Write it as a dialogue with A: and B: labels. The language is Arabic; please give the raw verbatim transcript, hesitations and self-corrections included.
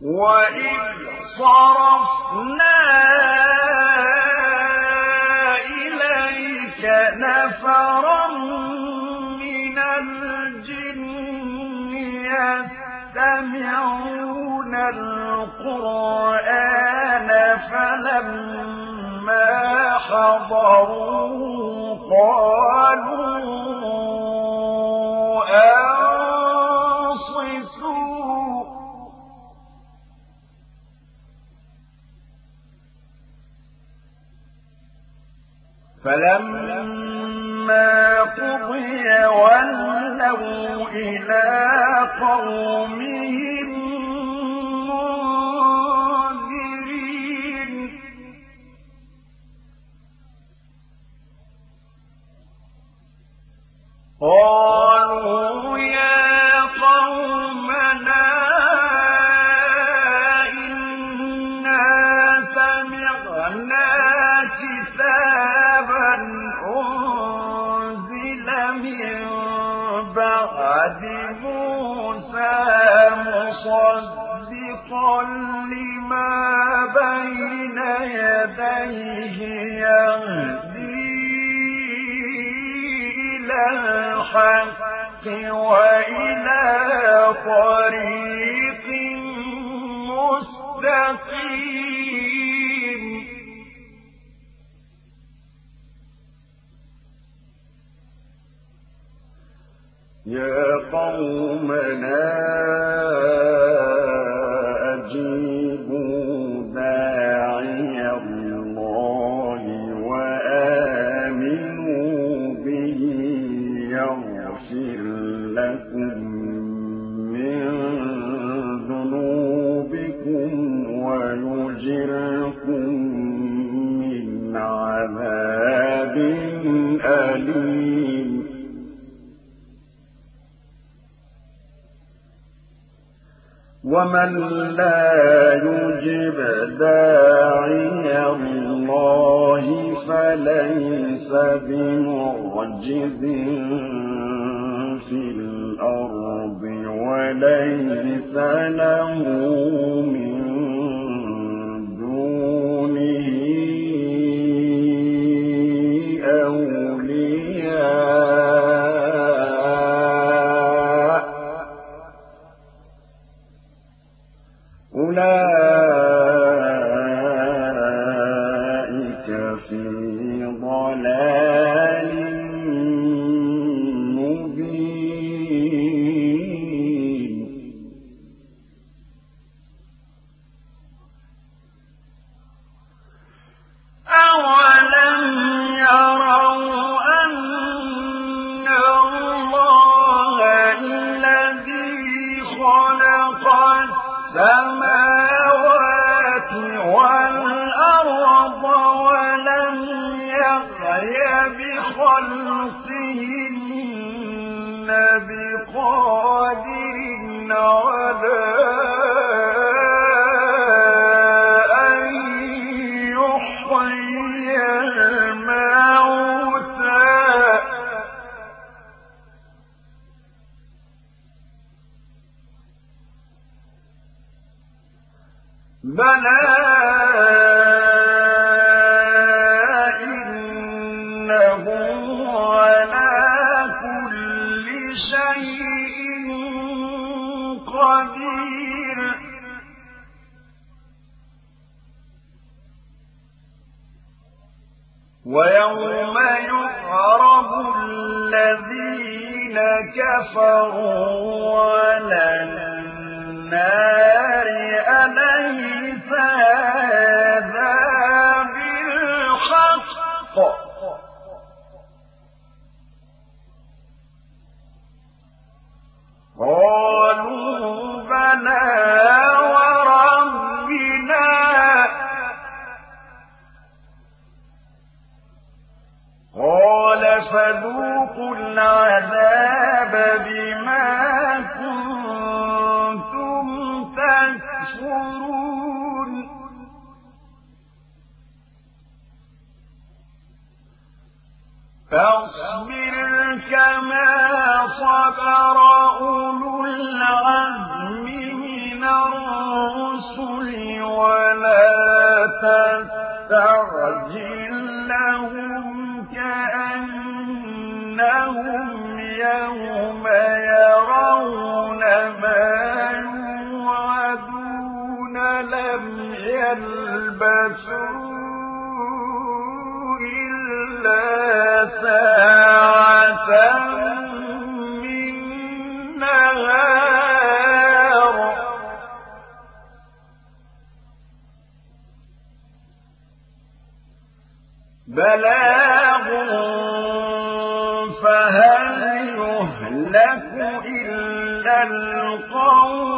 A: وإذ صرفنا إليك نفرا من الجن يستمعون القرآن فلما حضروا قالوا أنصتوا فلما قضي ولوا إلى قومهم منذرين قالوا يا قومنا إنا سمعنا كتابا أنزل من بعد موسى مصدقا لما بين يديه يهدي إلى الحق وإلى طريق مستقيم يا قومنا أجيبوا داعي الله وآمنوا به يغفر لكم من ذنوبكم ويجركم من عذاب أليم ومن لا يجب داعي الله فليس بمعجز في الأرض وليس له من دونه أولياء أولئك في ضلال مبين أولم يروا أن الله الذي خلق السماوات والأرض ولم يغي بخلقهن بقادر على أن يحيي الموتى بلى إنه على كل شيء قدير ويوم يعرض الذين كفروا على النار أليس هذا بالحق قالوا بلى وربنا قال فذوقوا العذاب بما كنتم تكفرون فاصبر كما صبر أولو العزم من الرسل الرسل ولا تستعجل لهم كأنهم يوم يرون ما يوعدون لم يلبثوا إلا ساعة من نهار بلاغ فهل يهلك إلا القوم